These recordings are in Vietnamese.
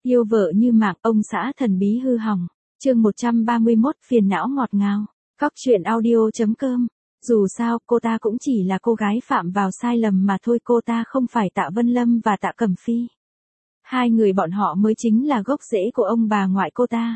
Yêu vợ như mạng, ông xã thần bí hư hỏng. Chương 131, phiền não ngọt ngào. Cóc truyện audio.com. Dù sao, cô ta cũng chỉ là cô gái phạm vào sai lầm mà thôi, cô ta không phải Tạ Vân Lâm và Tạ Cẩm Phi. Hai người bọn họ mới chính là gốc rễ của ông bà ngoại cô ta.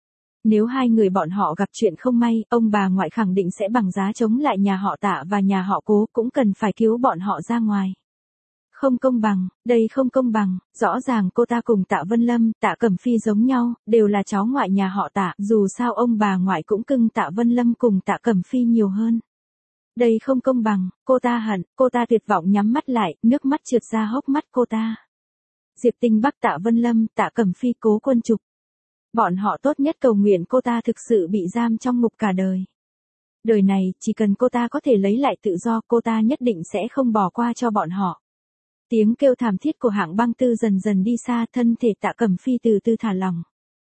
Nếu hai người bọn họ gặp chuyện không may, ông bà ngoại khẳng định sẽ bằng giá chống lại nhà họ Tạ và nhà họ Cố, cũng cần phải cứu bọn họ ra ngoài. Không công bằng, đây không công bằng, rõ ràng cô ta cùng Tạ Vân Lâm, Tạ Cẩm Phi giống nhau, đều là cháu ngoại nhà họ Tạ, dù sao ông bà ngoại cũng cưng Tạ Vân Lâm cùng Tạ Cẩm Phi nhiều hơn. Đây không công bằng, cô ta hận, cô ta tuyệt vọng nhắm mắt lại, nước mắt trượt ra hốc mắt cô ta. Diệp Tinh Bắc, Tạ Vân Lâm, Tạ Cẩm Phi, Cố Quân Trục. Bọn họ tốt nhất cầu nguyện cô ta thực sự bị giam trong ngục cả đời. Đời này, chỉ cần cô ta có thể lấy lại tự do, cô ta nhất định sẽ không bỏ qua cho bọn họ. Tiếng kêu thảm thiết của Hạng Băng Tư dần dần đi xa, thân thể Tạ Cẩm Phi từ từ thả lỏng.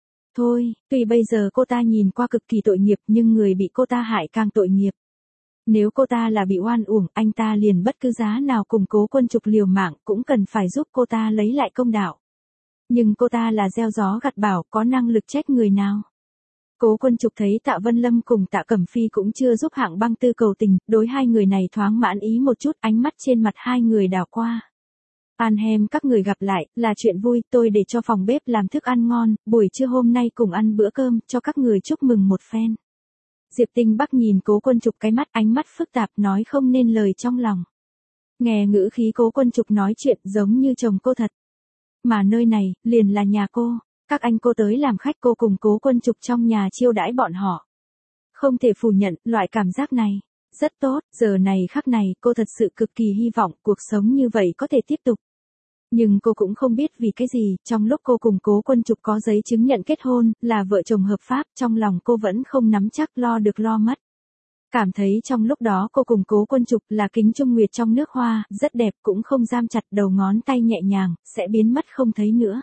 Thôi, tuy bây giờ cô ta nhìn qua cực kỳ tội nghiệp nhưng người bị cô ta hại càng tội nghiệp. Nếu cô ta là bị oan uổng, anh ta liền bất cứ giá nào cùng Cố Quân Trục liều mạng cũng cần phải giúp cô ta lấy lại công đạo. Nhưng cô ta là gieo gió gặt bão, có năng lực trách người nào. Cố Quân Trục thấy Tạ Vân Lâm cùng Tạ Cẩm Phi cũng chưa giúp Hạng Băng Tư cầu tình, đối hai người này thoáng mãn ý một chút, ánh mắt trên mặt hai người đảo qua. An hem, các người gặp lại, là chuyện vui, tôi để cho phòng bếp làm thức ăn ngon, buổi trưa hôm nay cùng ăn bữa cơm, cho các người chúc mừng một phen. Diệp Tinh Bắc nhìn Cố Quân Trục cái mắt, ánh mắt phức tạp, nói không nên lời trong lòng. Nghe ngữ khí Cố Quân Trục nói chuyện giống như chồng cô thật. Mà nơi này, liền là nhà cô, các anh cô tới làm khách, cô cùng Cố Quân Trục trong nhà chiêu đãi bọn họ. Không thể phủ nhận, loại cảm giác này, rất tốt, giờ này khắc này, cô thật sự cực kỳ hy vọng cuộc sống như vậy có thể tiếp tục. Nhưng cô cũng không biết vì cái gì, trong lúc cô cùng Cố Quân Trục có giấy chứng nhận kết hôn, là vợ chồng hợp pháp, trong lòng cô vẫn không nắm chắc, lo được lo mất. Cảm thấy trong lúc đó cô cùng Cố Quân Trục là kính trung nguyệt trong nước hoa, rất đẹp, cũng không giam chặt, đầu ngón tay nhẹ nhàng, sẽ biến mất không thấy nữa.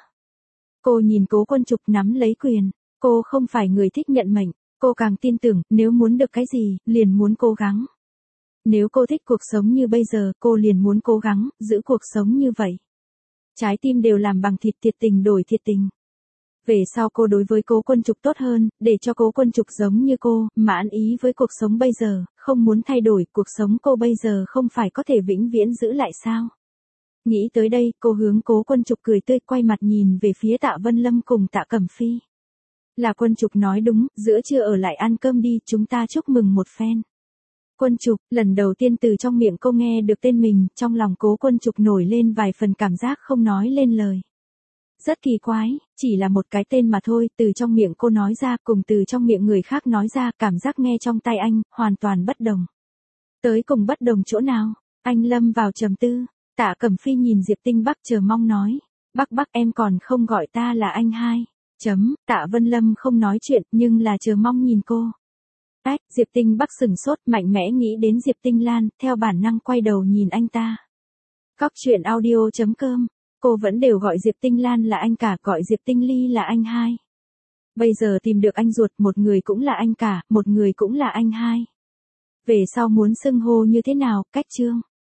Cô nhìn Cố Quân Trục nắm lấy quyền, cô không phải người thích nhận mệnh, cô càng tin tưởng, nếu muốn được cái gì, liền muốn cố gắng. Nếu cô thích cuộc sống như bây giờ, cô liền muốn cố gắng, giữ cuộc sống như vậy. Trái tim đều làm bằng thịt, thiệt tình đổi thiệt tình. Về sau cô đối với Cố Quân Trục tốt hơn, để cho Cố Quân Trục giống như cô, mãn ý với cuộc sống bây giờ, không muốn thay đổi, cuộc sống cô bây giờ không phải có thể vĩnh viễn giữ lại sao? Nghĩ tới đây, cô hướng Cố Quân Trục cười tươi, quay mặt nhìn về phía Tạ Vân Lâm cùng Tạ Cẩm Phi. Là Quân Trục nói đúng, giữa trưa ở lại ăn cơm đi, chúng ta chúc mừng một phen. Quân Trục, lần đầu tiên từ trong miệng cô nghe được tên mình, trong lòng Cố Quân Trục nổi lên vài phần cảm giác không nói lên lời. Rất kỳ quái, chỉ là một cái tên mà thôi, từ trong miệng cô nói ra, cùng từ trong miệng người khác nói ra, cảm giác nghe trong tai anh, hoàn toàn bất đồng. Tới cùng bất đồng chỗ nào? Anh lâm vào trầm tư. Tạ Cẩm Phi nhìn Diệp Tinh Bắc chờ mong nói. Bắc em còn không gọi ta là anh hai. Tạ Vân Lâm không nói chuyện, nhưng là chờ mong nhìn cô. Diệp Tinh Bắc sừng sốt, mạnh mẽ nghĩ đến Diệp Tinh Lan, theo bản năng quay đầu nhìn anh ta. Cóc truyện audio.com. Cô vẫn đều gọi Diệp Tinh Lan là anh cả, gọi Diệp Tinh Ly là anh hai. Bây giờ tìm được anh ruột, một người cũng là anh cả, một người cũng là anh hai. Về sau muốn xưng hô như thế nào, cách chương.